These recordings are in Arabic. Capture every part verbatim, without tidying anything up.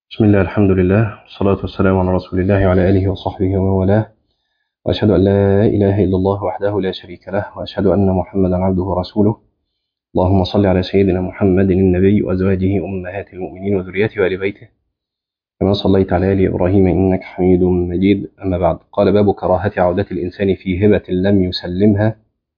بسم الله الحمد لله والصلاة والسلام على رسول الله وعلى آله وصحبه ومن والاه، وأشهد أن لا إله إلا الله وحده لا شريك له، وأشهد أن محمدا عبده ورسوله. اللهم صل على سيدنا محمد النبي وأزواجه أمهات المؤمنين وذريته وآل بيته كما صليت على آل إبراهيم إنك حميد مجيد. أما بعد، قال: باب كراهة عودة الإنسان في هبة لم يسلمها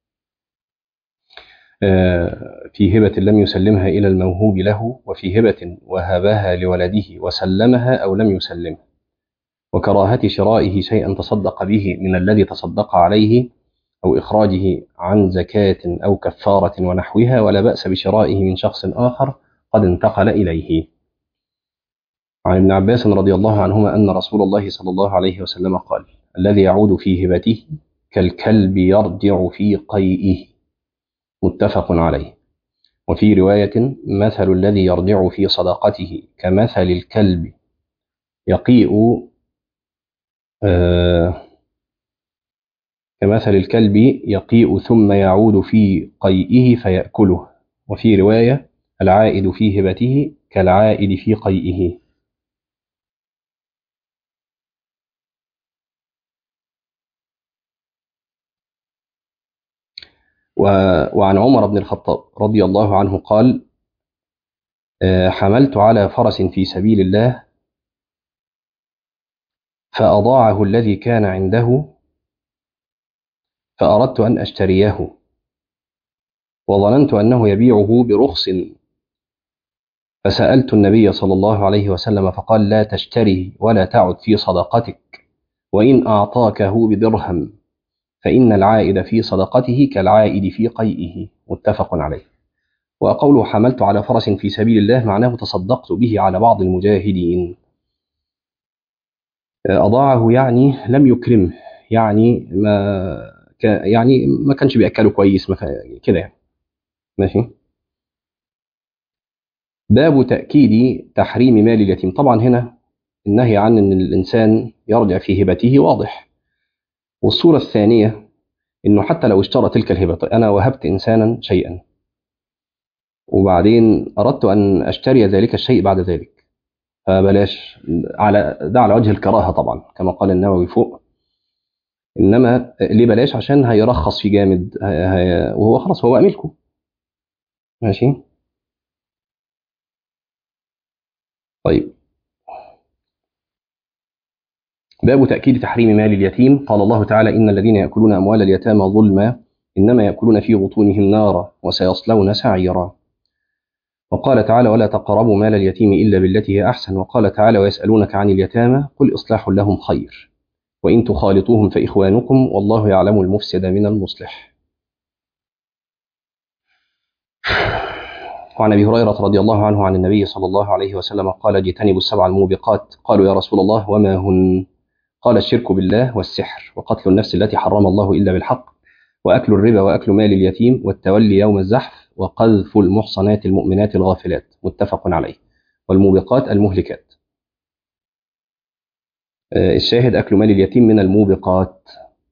آه، في هبة لم يسلمها إلى الموهوب له، وفي هبة وهبها لولده وسلمها أو لم يسلمها، وكراهة شرائه شيئا تصدق به من الذي تصدق عليه، أو إخراجه عن زكاة أو كفارة ونحوها، ولا بأس بشرائه من شخص آخر قد انتقل إليه. عن ابن عباس رضي الله عنهما أن رسول الله صلى الله عليه وسلم قال: الذي يعود في هبته كالكلب يرجع في قيئه، متفق عليه. وفي رواية: مثل الذي يرجع في صدقته كمثل الكلب يقيء آه كمثل الكلب يقيء ثم يعود في قيئه فيأكله. وفي رواية: العائد في هبته كالعائد في قيئه. وعن عمر بن الخطاب رضي الله عنه قال: حملت على فرس في سبيل الله فأضاعه الذي كان عنده، فأردت أن أشتريه، وظننت أنه يبيعه برخص، فسألت النبي صلى الله عليه وسلم فقال: لا تشتري ولا تعد في صدقتك، وإن أعطاكه بدرهم فإن العائد في صدقته كالعائد في قيئه، متفق عليه. وقوله حملت على فرس في سبيل الله معناه تصدقت به على بعض المجاهدين. أضاعه يعني لم يكرمه، يعني ما يعني ما كانش بيأكله كويس، ما كده يعني. ماشي. باب تأكيد تحريم مال اليتيم. طبعا هنا النهي عن أن الإنسان يرجع في هبته واضح. والصورة الثانية أنه حتى لو اشترى تلك الهبة، أنا وهبت إنسانا شيئا وبعدين أردت أن أشتري ذلك الشيء بعد ذلك، فبلاش، على ده على وجه الكراهة طبعا كما قال النووي فوق. إنما ليه بلاش؟ عشان هيرخص في جامد، هي هي وهو خلاص هو ملكه. ماشي. طيب، باب تأكيد تحريم مال اليتيم. قال الله تعالى: إن الذين يأكلون أموال اليتامى ظلما إنما يأكلون في بطونهم نارا وسيصلون سعيرا. وقال تعالى: ولا تقربوا مال اليتيم إلا بالتي هي أحسن. وقال تعالى: ويسألونك عن اليتامى قل إصلاح لهم خير وإن تخالطوهم فإخوانكم والله يعلم المفسد من المصلح. وعن أبي هريرة رضي الله عنه عن النبي صلى الله عليه وسلم قال: اجتنبوا السبع الموبقات. قالوا: يا رسول الله وما هن؟ قال: الشرك بالله والسحر وقتل النفس التي حرم الله إلا بالحق وأكل الربا وأكل مال اليتيم والتولي يوم الزحف وقذف المحصنات المؤمنات الغافلات، متفق عليه. والموبقات المهلكات. الشاهد: أكل مال اليتيم من الموبقات.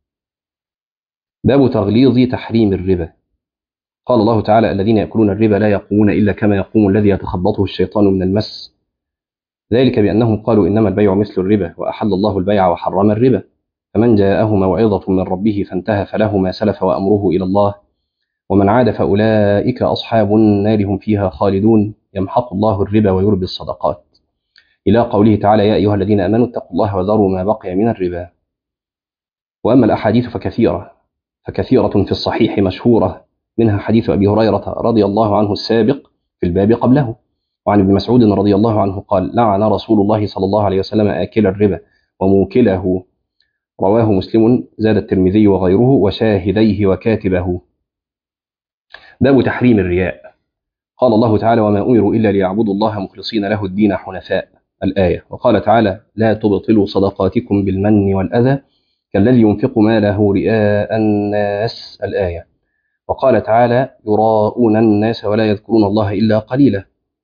باب تغليظ تحريم الربا. قال الله تعالى: الذين يأكلون الربا لا يقومون إلا كما يقوم الذي يتخبطه الشيطان من المس، ذلك بأنهم قالوا إنما البيع مثل الربا وأحل الله البيع وحرم الربا، فمن جاءه موعظة من ربه فانتهى فله ما سلف وأمره إلى الله ومن عاد فأولئك أصحاب النار هم فيها خالدون، يمحق الله الربا ويربي الصدقات، إلى قوله تعالى: يا أيها الذين آمنوا اتقوا الله وذروا ما بقي من الربا. وأما الأحاديث فكثيرة فكثيرة في الصحيح مشهورة، منها حديث أبي هريرة رضي الله عنه السابق في الباب قبله. وعن ابن مسعود رضي الله عنه قال: لعن رسول الله صلى الله عليه وسلم آكل الربا وموكله، رواه مسلم، زاد الترمذي وغيره، وشاهديه وكاتبه. باب تحريم الرياء. قال الله تعالى: وما أمروا إلا ليعبدوا الله مخلصين له الدين حنفاء، الآية. وقال تعالى: لا تبطلوا صدقاتكم بالمن والأذى كالذي ينفق ماله رئاء الناس، الآية. وقال تعالى: يراءون الناس ولا يذكرون الله إلا قليلا.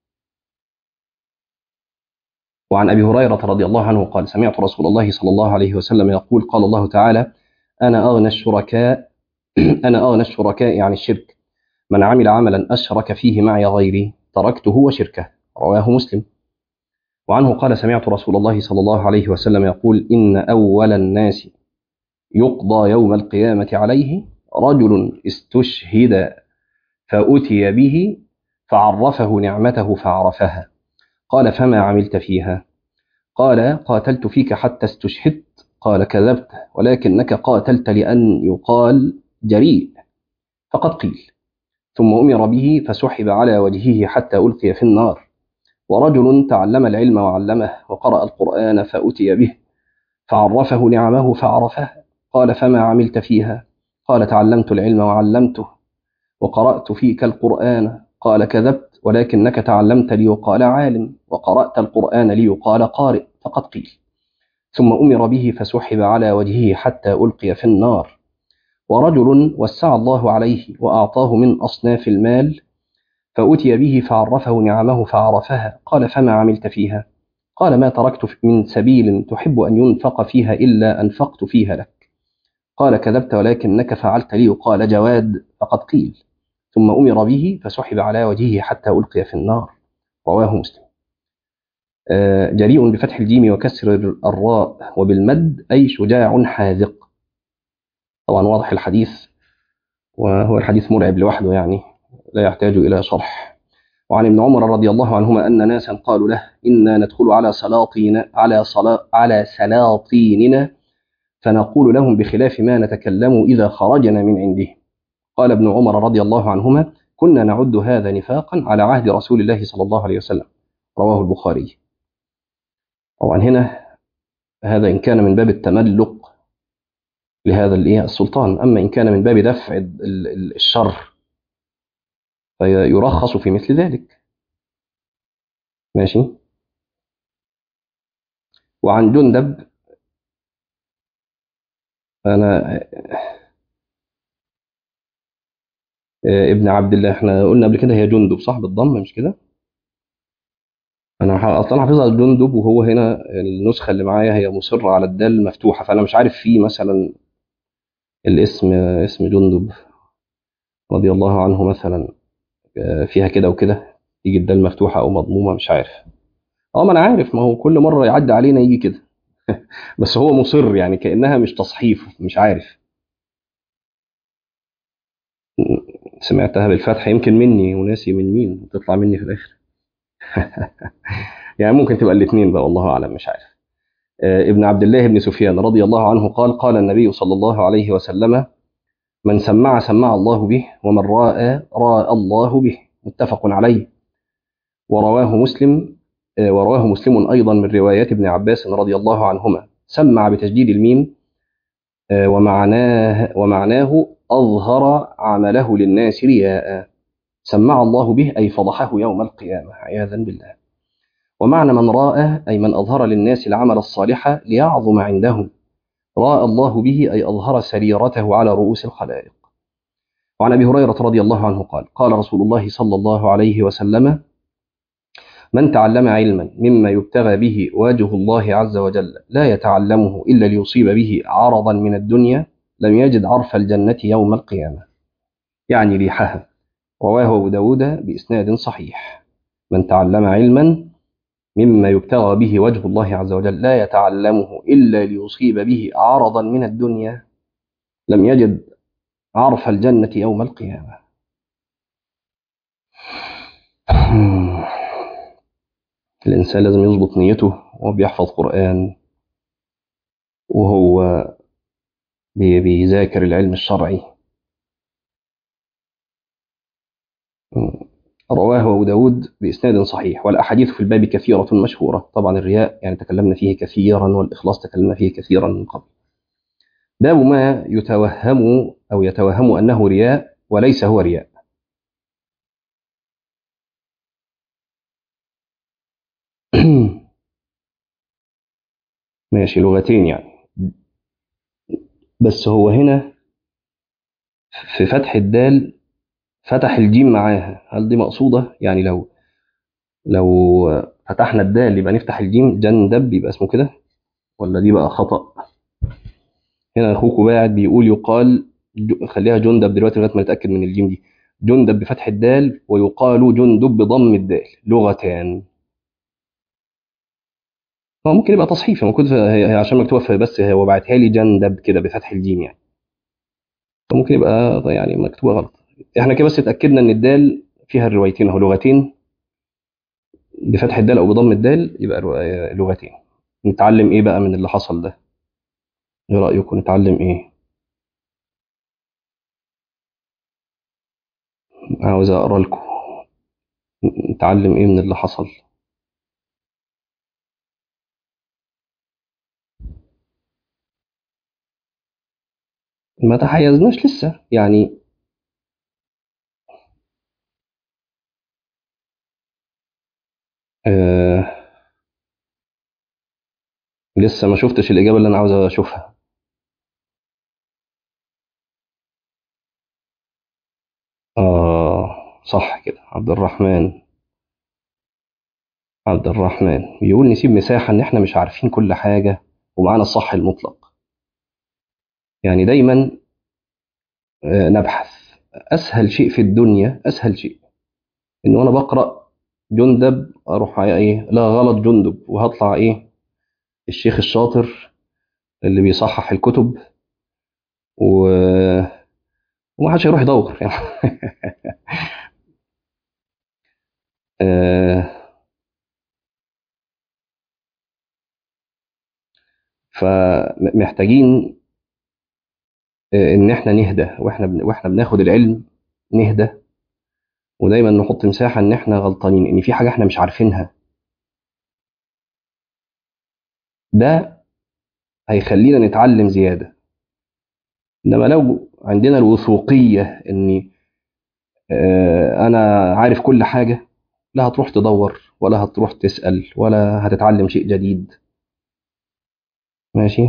وعن أبي هريرة رضي الله عنه قال: سمعت رسول الله صلى الله عليه وسلم يقول: قال الله تعالى: أنا أغنى الشركاء أنا أغنى الشركاء عن الشرك، من عمل عملا أشرك فيه معي غيري تركته وشركه، رواه مسلم. وعنه قال سمعت رسول الله صلى الله عليه وسلم يقول إن أول الناس يقضى يوم القيامة عليه رجل استشهد فأتي به فعرفه نعمته فعرفها قال فما عملت فيها؟ قال قاتلت فيك حتى استشهدت. قال كذبت ولكنك قاتلت لأن يقال جريء فقد قيل. ثم أمر به فسحب على وجهه حتى ألقي في النار. ورجل تعلم العلم وعلمه وقرأ القرآن فأتي به فعرفه نعمه فعرفها قال فما عملت فيها؟ قال تعلمت العلم وعلمته وقرأت فيك القرآن. قال كذبت ولكنك تعلمت ليقال عالم وقرأت القرآن ليقال قارئ فقد قيل. ثم أمر به فسحب على وجهه حتى ألقي في النار. ورجل وسع الله عليه وأعطاه من أصناف المال فأتي به فعرفه نعمه فعرفها قال فما عملت فيها؟ قال ما تركت من سبيل تحب أن ينفق فيها إلا أنفقت فيها لك. قال كذبت ولكنك فعلت ليقال جواد فقد قيل. ثم أمر به فسحب على وجهه حتى ألقي في النار. رواه مسلم. آه جريء بفتح الجيم وكسر الراء وبالمد أي شجاع حاذق. طبعا واضح الحديث وهو الحديث مرعب لوحده يعني لا يحتاج إلى شرح. وعن ابن عمر رضي الله عنهما أن ناسا قالوا له إنا ندخل على سلاطين على صلا على سلاطيننا فنقول لهم بخلاف ما نتكلم إذا خرجنا من عنده. قال ابن عمر رضي الله عنهما كنا نعد هذا نفاقا على عهد رسول الله صلى الله عليه وسلم. رواه البخاري. طبعا هنا هذا إن كان من باب التملق لهذا السلطان، أما إن كان من باب دفع الشر فيرخص في مثل ذلك. ماشي. وعن جندب أنا ابن عبد الله، احنا قلنا قبل كده هي جندب صح بالضم مش كده؟ انا اصلا حافظها جندب وهو هنا النسخه اللي معايا هي مصره على الدال مفتوحه، فانا مش عارف فيه مثلا الاسم اسم جندب رضي الله عنه مثلا فيها كده وكده يجي الدال مفتوحه او مضمومه مش عارف. اه ما انا عارف، ما هو كل مره يعدي علينا يجي كده بس هو مصر يعني كانها مش تصحيف مش عارف. سمعتها بالفتح يمكن مني وناسي من مين تطلع مني في الاخر يعني ممكن تبقى الاثنين بقى والله اعلم مش عارف. ابن عبد الله بن سفيان رضي الله عنه قال قال النبي صلى الله عليه وسلم من سمع سمع الله به ومن راء راء الله به متفق عليه. ورواه مسلم ورواه مسلم أيضا من روايات ابن عباس رضي الله عنهما سمع بتشديد الميم ومعناه ومعناه أظهر عمله للناس رياء. سمع الله به أي فضحه يوم القيامة عياذا بالله. ومعنى من راء أي من أظهر للناس العمل الصالح ليعظم عندهم. راء الله به أي أظهر سريرته على رؤوس الخلائق. وعن أبي هريرة رضي الله عنه قال قال رسول الله صلى الله عليه وسلم من تعلم علما مما يبتغى به وجه الله عز وجل لا يتعلمه إلا ليصيب به عرضا من الدنيا لم يجد عرف الجنة يوم القيامة يعني ريحها. رواه أبو داود بإسناد صحيح. من تعلم علما مما يبتغى به وجه الله عز وجل لا يتعلمه إلا ليصيب به عرضا من الدنيا لم يجد عرف الجنة يوم القيامة. الإنسان لازم يضبط نيته وهو بيحفظ قرآن وهو بيذاكر العلم الشرعي. رواه أبو داود بإسناد صحيح. والأحاديث في الباب كثيرة مشهورة. طبعا الرياء يعني تكلمنا فيه كثيرا والإخلاص تكلمنا فيه كثيرا من قبل. باب ما يتوهم أو يتوهم أنه رياء وليس هو رياء. ماشي لغتين يعني، بس هو هنا في فتح الدال فتح الجيم معاها، هل دي مقصودة؟ يعني لو لو فتحنا الدال يبقى نفتح الجيم جندب يبقى اسمه كده ولا دي بقى خطأ؟ هنا اخوكوا قاعد بيقول يقال خليها جندب دلوقتي لغايه ما نتاكد من الجيم دي. جندب بفتح الدال ويقال جندب بضم الدال لغتان. هو ممكن يبقى تصحيف، ممكن هي هي عشان مكتوبه في، بس هو بعتها لي جندب كده بفتح الجيم يعني، فممكن يبقى يعني مكتوبه غلط. احنا كده بس اتاكدنا ان الدال فيها الروايتين اهو، لغتين بفتح الدال او بضم الدال، يبقى رو- آه، لغتين. نتعلم ايه بقى من اللي حصل ده؟ ايه رايكم نتعلم ايه؟ عاوز اقرا لكم. نتعلم ايه من اللي حصل؟ ما تحيزناش لسه يعني. آه لسه ما شفتش الاجابه اللي انا عاوز اشوفها. اه صح كده، عبد الرحمن. عبد الرحمن بيقول نسيب مساحه ان احنا مش عارفين كل حاجه ومعانا الصح المطلق. يعني دايما آه نبحث. اسهل شيء في الدنيا، اسهل شيء ان وانا بقرا جندب اروح ايه، لا غلط جندب، وهطلع ايه الشيخ الشاطر اللي بيصحح الكتب، و... ومحدش هيروح يدور يعني. آه فمحتاجين آه، ان احنا نهدى، واحنا بن... واحنا بناخد العلم نهدى، ودايما نحط مساحه ان احنا غلطانين، ان في حاجه احنا مش عارفينها. ده هيخلينا نتعلم زياده. انما لو عندنا الوثوقيه اني آه، انا عارف كل حاجه، لا هتروح تدور ولا هتروح تسال ولا هتتعلم شيء جديد. ماشي.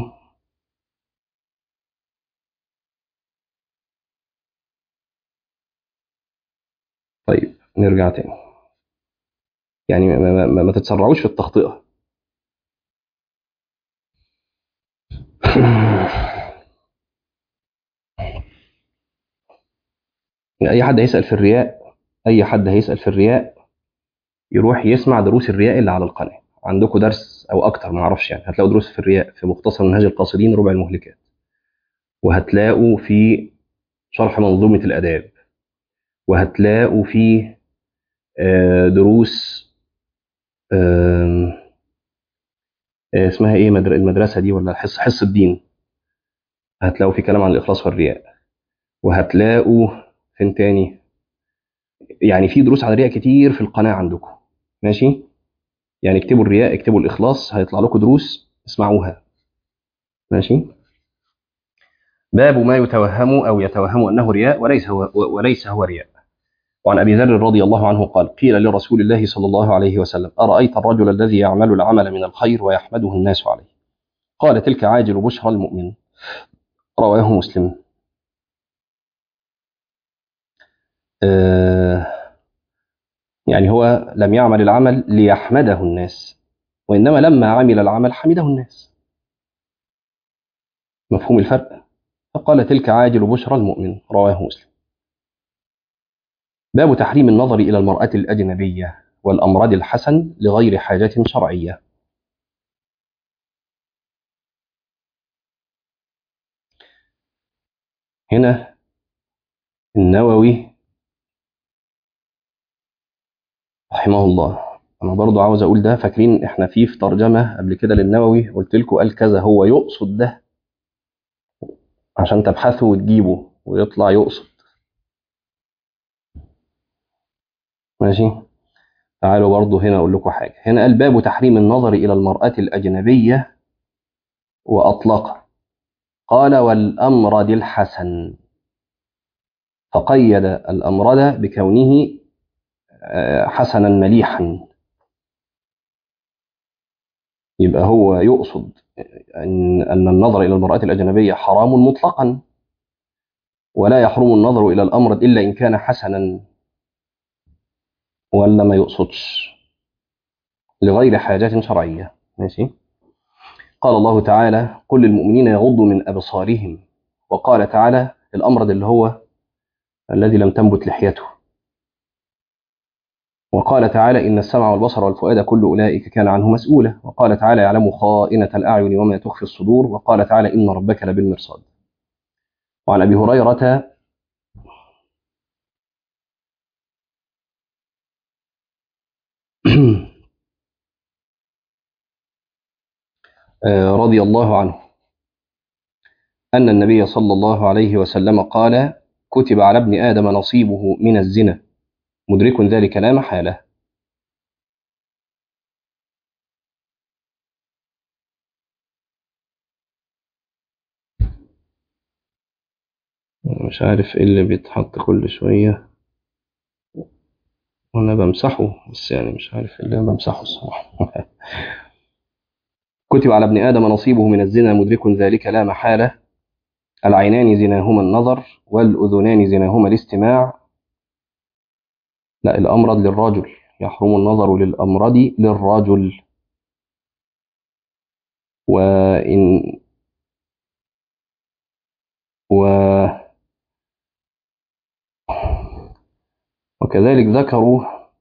طيب نرجع تاني. يعني ما, ما, ما ما تتسرعوش في التخطئه. اي حد هيسال في الرياء، اي حد هيسال في الرياء يروح يسمع دروس الرياء اللي على القناه. عندكم درس او اكتر ما اعرفش يعني، هتلاقوا دروس في الرياء في مختصر منهاج القاصدين ربع المهلكات، وهتلاقوا في شرح منظومه الاداب، وهتلاقوا في آه، دروس آم، آه، اسمها ايه مدر- المدرسه دي، ولا حص حص الدين. هتلاقوا في كلام عن الاخلاص والرياء، وهتلاقوا فين تاني، يعني في دروس عن الرياء كتير في القناه عندكم. ماشي. يعني اكتبوا الرياء، اكتبوا الاخلاص، هيطلع لكم دروس اسمعوها. ماشي. باب ما يتوهم او يتوهم انه رياء وليس هو وليس هو رياء. وعن ابي ذر رضي الله عنه قال قيل لرسول الله صلى الله عليه وسلم ارايت الرجل الذي يعمل العمل من الخير ويحمده الناس عليه؟ قال تلك عاجل بشرى المؤمن. رواه مسلم. آه يعني هو لم يعمل العمل ليحمده الناس، وانما لما عمل العمل حمده الناس. مفهوم الفرق؟ فقال تلك عاجل بشرى المؤمن. رواه مسلم. باب تحريم النظر إلى المرأة الأجنبية والأمراض الحسن لغير حاجة شرعية. هنا النووي رحمه الله، أنا برضو عاوز أقول ده، فاكرين إحنا فيه في ترجمة قبل كده للنووي قلت لكم قال كذا، هو يقصد ده عشان تبحثوا وتجيبوا ويطلع يقصد. ماشي. تعالوا برضو هنا أقول لكم حاجة. هنا قال باب تحريم النظر إلى المرأة الأجنبية وأطلق، قال والأمرد الحسن، فقيد الأمرد بكونه آه، حسنا مليحا. يبقى هو يقصد أن أن النظر إلى المرأة الأجنبية حرام مطلقا، ولا يحرم النظر إلى الأمر إلا إن كان حسنا، ولا ما يقصدش لغير حاجات شرعية. ماشي. قال الله تعالى قل للمؤمنين يغضوا من أبصارهم. وقال تعالى الأمر اللي هو الذي لم تنبت لحيته. وقال تعالى إن السمع والبصر والفؤاد كل أولئك كان عنه مسؤولا. وقال تعالى يعلم خائنة الأعين وما تخفي الصدور. وقال تعالى إن ربك لبالمرصاد. وعن أبي هريرة رضي الله عنه أن النبي صلى الله عليه وسلم قال كتب على ابن آدم نصيبه من الزنا مدرك ذلك لا محالة. مش عارف ايه اللي بيتحط كل شوية وانا بمسحه، بس يعني مش عارف ايه اللي أنا بمسحه الصراحة. كتب على ابن آدم نصيبه من الزنا مدرك ذلك لا محالة. العينان زناهما النظر والأذنان زناهما الاستماع. لا، الأمرد للرجل، يحرم النظر للأمرد للرجل. وإن و وكذلك ذكروا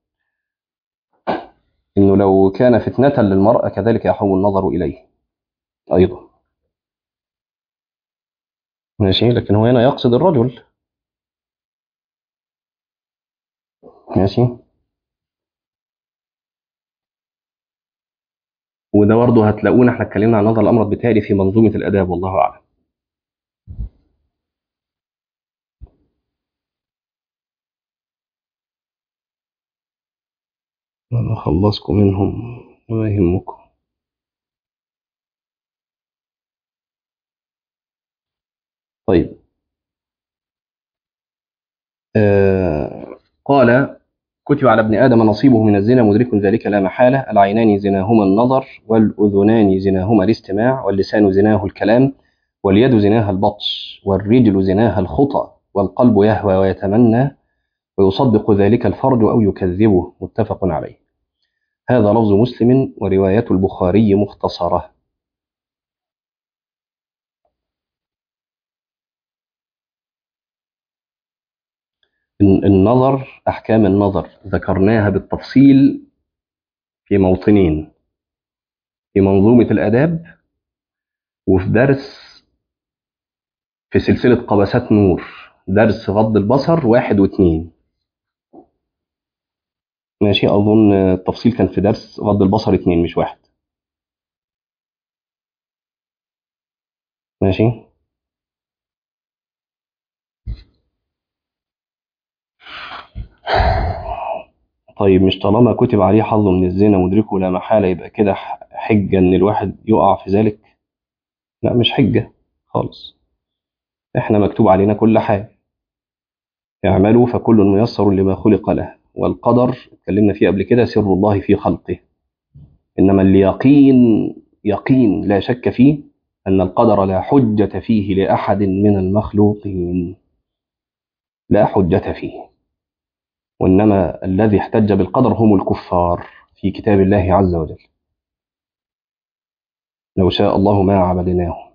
إنه لو كان فتنة للمرأة كذلك يحرم النظر إليه أيضا. ماشي، لكن هو هنا يقصد الرجل. ماشي، وده برضه هتلاقونا احنا اتكلمنا عن نظر الأمرد بالتالي في منظومة الآداب، والله أعلم. أنا أخلصكم منهم وما يهمكم. طيب، آه قال كتب على ابن آدم نصيبه من الزنا مدرك ذلك لا محالة. العينان زناهما النظر والأذنان زناهما الاستماع واللسان زناه الكلام واليد زناها البطش والرجل زناها الخطى والقلب يهوى ويتمنى ويصدق ذلك الفرج أو يكذبه. متفق عليه. هذا لفظ مسلم ورواية البخاري مختصرة. النظر، أحكام النظر ذكرناها بالتفصيل في موطنين: في منظومة الآداب، وفي درس في سلسلة قبسات نور، درس غض البصر واحد واثنين. ماشي، أظن التفصيل كان في درس غض البصر اتنين مش واحد. ماشي. طيب، مش طالما كتب عليه حظ من الزنا مدركه لا محالة يبقى كده حجة إن الواحد يقع في ذلك؟ لا، مش حجة خالص. إحنا مكتوب علينا كل حاجة. اعملوا فكل ميسر لما خلق له. والقدر اتكلمنا فيه قبل كده سر الله في خلقه. إنما اليقين يقين لا شك فيه أن القدر لا حجة فيه لأحد من المخلوقين، لا حجة فيه. وإنما الذي احتج بالقدر هم الكفار في كتاب الله عز وجل: لو شاء الله ما عبدناه.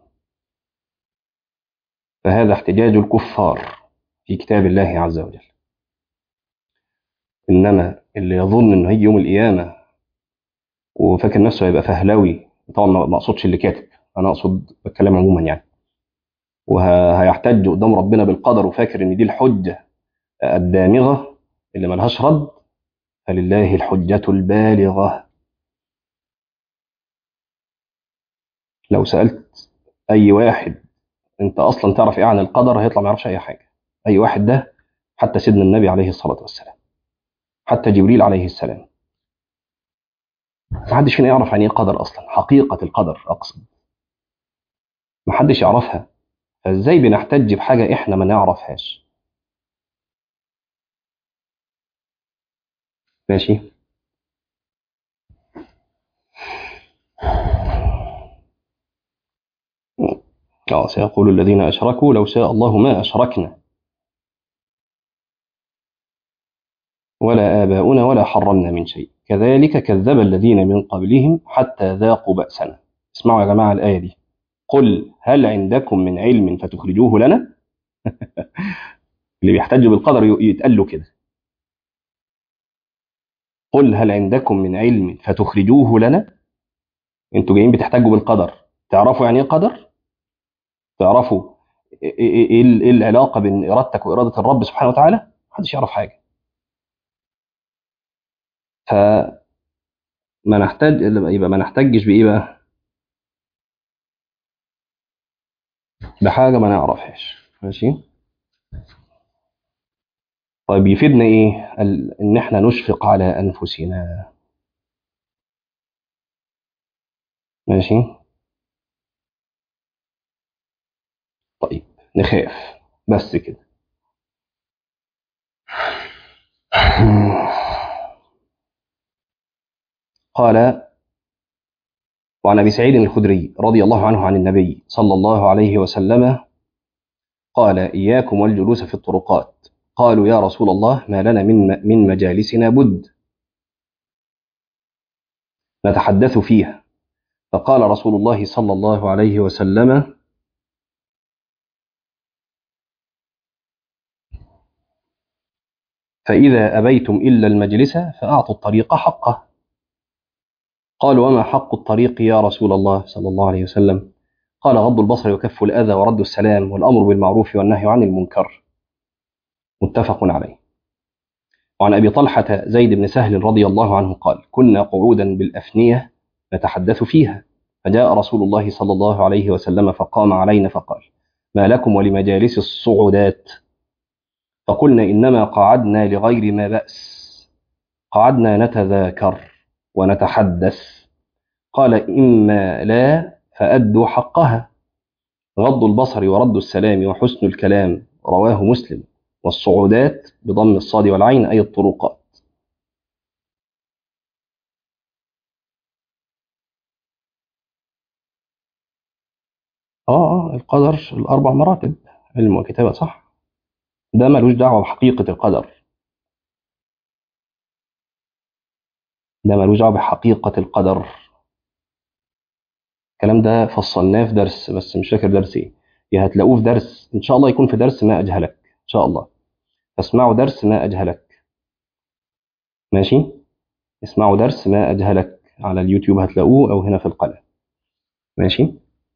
فهذا احتجاج الكفار في كتاب الله عز وجل. إنما اللي يظن إنه هيجي يوم القيامة وفاكر نفسه هيبقى فهلوي، طبعا ما أقصدش اللي كاتب، أنا أقصد بتكلم عموما يعني، وهيحتج قدام ربنا بالقدر وفاكر إن دي الحجة الدامغة اللي ملهاش رد، فلله الحجة البالغة. لو سألت أي واحد أنت أصلا تعرف إيه عن القدر هيطلع ما يعرفش أي حاجة. أي واحد ده، حتى سيدنا النبي عليه الصلاة والسلام، حتى جبريل عليه السلام، ما حدش فينا يعرف عن إيه قدر أصلا، حقيقة القدر أقصد، ما حدش يعرفها. فإزاي بنحتج بحاجة إحنا ما نعرفهاش؟ ماشي. اه سيقول الذين أشركوا لو شاء الله ما أشركنا ولا آباؤنا ولا حرمنا من شيء كذلك كذب الذين من قبلهم حتى ذاقوا بأسنا. اسمعوا يا جماعة الآية دي: قل هل عندكم من علم فتخرجوه لنا. اللي بيحتج بالقدر يتقال له كده. قل هل عندكم من علم فتخرجوه لنا؟ انتوا جايين بتحتاجوا بالقدر، تعرفوا يعني ايه قدر؟ تعرفوا ايه ايه ايه إيه العلاقه بين ارادتك واراده الرب سبحانه وتعالى؟ محدش يعرف حاجه. فما نحتاج، يبقى ما نحتاجش بايه بقى؟ بحاجه ما نعرفهاش. ماشي. طيب يفيدنا ايه ال- ان احنا نشفق على انفسنا؟ ماشي. طيب نخاف بس كده. قال: وعن ابي سعيد الخدري رضي الله عنه عن النبي صلى الله عليه وسلم قال: اياكم والجلوس في الطرقات. قالوا: يا رسول الله ما لنا من من مجالسنا بد نتحدث فيها. فقال رسول الله صلى الله عليه وسلم: فإذا أبيتم إلا المجلس فأعطوا الطريق حقه. قالوا: وما حق الطريق يا رسول الله صلى الله عليه وسلم؟ قال: غض البصر وكف الأذى ورد السلام والأمر بالمعروف والنهي عن المنكر. متفق عليه. وعن أبي طلحة زيد بن سهل رضي الله عنه قال: كنا قعودا بالأفنية نتحدث فيها، فجاء رسول الله صلى الله عليه وسلم فقام علينا فقال: ما لكم ولمجالس الصعودات؟ فقلنا: إنما قعدنا لغير ما بأس، قعدنا نتذاكر ونتحدث. قال: إما لا فأدوا حقها، غض البصر ورد السلام وحسن الكلام. رواه مسلم. والصعودات بضم الصاد والعين أي الطرقات. آه آه القدر الأربع مراتب: علم وكتابة، صح. ده ملوش دعوة بحقيقة القدر، ده ملوش دعوة بحقيقة القدر. الكلام ده فصلناه في درس بس مش فاكر درس ايه. يا هتلاقوه في درس ان شاء الله، يكون في درس ما اجهلك ان شاء الله. اسمعوا درس ما اجهلك. ماشي. اسمعوا درس ما اجهلك على اليوتيوب هتلاقوه او هنا في القناة. ماشي.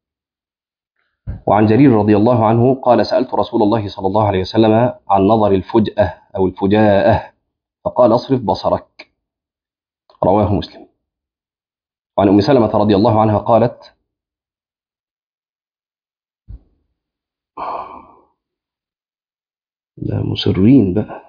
وعن جرير رضي الله عنه قال: سألت رسول الله صلى الله عليه وسلم عن نظر الفجأة او الفجاءة، فقال: اصرف بصرك. رواه مسلم. وعن ام سلمة رضي الله عنها قالت: ده مصرين بقى.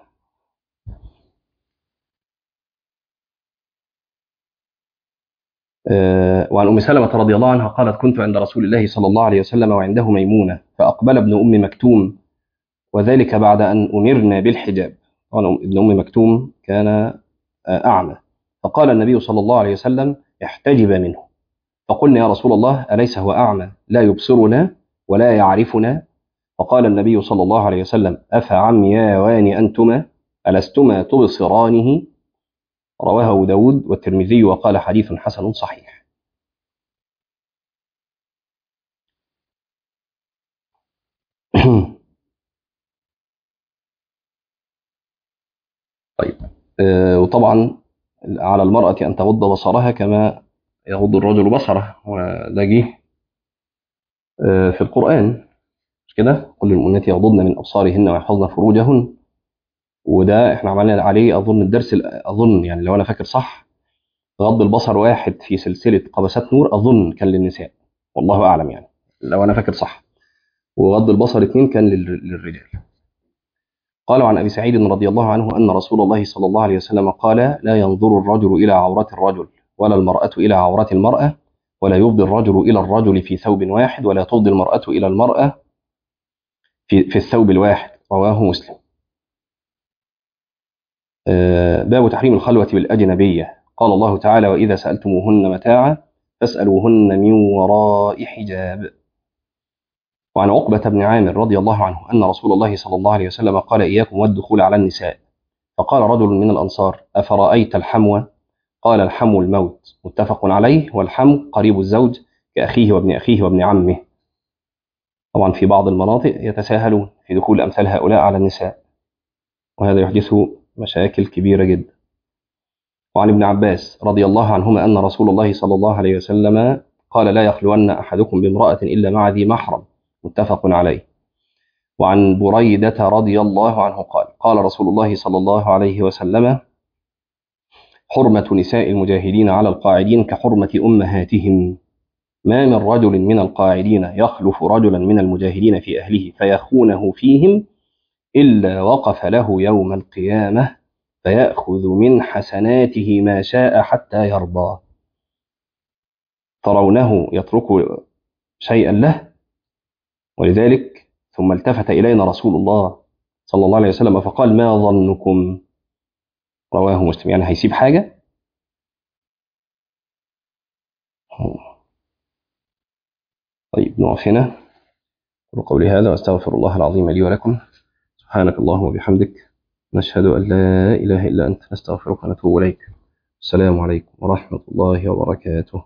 آه، وعن أم سلمة رضي الله عنها قالت: كنت عند رسول الله صلى الله عليه وسلم وعنده ميمونة، فأقبل ابن أم مكتوم، وذلك بعد أن أمرنا بالحجاب. طبعا ابن أم مكتوم كان آه، أعمى. فقال النبي صلى الله عليه وسلم: احتجب منه. فقلنا: يا رسول الله أليس هو أعمى لا يبصرنا ولا يعرفنا؟ فقال النبي صلى الله عليه وسلم: أفعمياوان أنتما ألستما تبصرانه؟ رواه أبو داود والترمذي وقال: حديث حسن صحيح. طيب. آه، وطبعا على المرأة أن تغض بصرها كما يغض الرجل بصره، وده جه آه، في القرآن. مش كده؟ كل المؤمنات يغضضن من أبصارهن ويحفظن فروجهن. وده احنا عملنا عليه أظن الدرس ال- أظن يعني لو أنا فاكر صح، غض البصر واحد في سلسلة قبسات نور أظن كان للنساء، والله أعلم يعني لو أنا فاكر صح. وغض البصر اثنين كان لل- للرجال. قال عن أبي سعيد رضي الله عنه أن رسول الله صلى الله عليه وسلم قال: لا ينظر الرجل إلى عورات الرجل، ولا المرأة إلى عورات المرأة، ولا يفضي الرجل إلى الرجل في ثوب واحد، ولا تفضي المرأة إلى المرأة في, في الثوب الواحد. رواه مسلم. آه، باب تحريم الخلوة بالأجنبية. قال الله تعالى: وإذا سألتموهن متاعا فاسألوهن من وراء حجاب. وعن عقبة بن عامر رضي الله عنه أن رسول الله صلى الله عليه وسلم قال: إياكم والدخول على النساء. فقال رجل من الأنصار: أفرأيت الحمو؟ قال: الحمو الموت. متفق عليه. والحمو قريب الزوج كأخيه وابن أخيه وابن عمه. طبعا في بعض المناطق يتساهلون في دخول أمثال هؤلاء على النساء، وهذا يحدث مشاكل كبيرة جدا. وعن ابن عباس رضي الله عنهما أن رسول الله صلى الله عليه وسلم قال لا يخلون أحدكم بامرأة إلا مع ذي محرم، متفق عليه. وعن بريدة رضي الله عنه قال قال رسول الله صلى الله عليه وسلم حرمة نساء المجاهدين على القاعدين كحرمة أمهاتهم، ما من رجل من القاعدين يخلف رجلا من المجاهدين في أهله فيخونه فيهم إلا وقف له يوم القيامة فيأخذ من حسناته ما شاء حتى يرضى، ترونه يترك شيئا له، ولذلك ثم التفت إلينا رسول الله صلى الله عليه وسلم فقال ما ظنكم، رواه مسلم. يعني هيسيب حاجة. طيب نقف هنا. وقولي هذا واستغفر الله العظيم لي ولكم. سبحانك اللهم وبحمدك، نشهد أن لا إله إلا أنت، نستغفرك ونتوب إليك. السلام عليكم ورحمة الله وبركاته.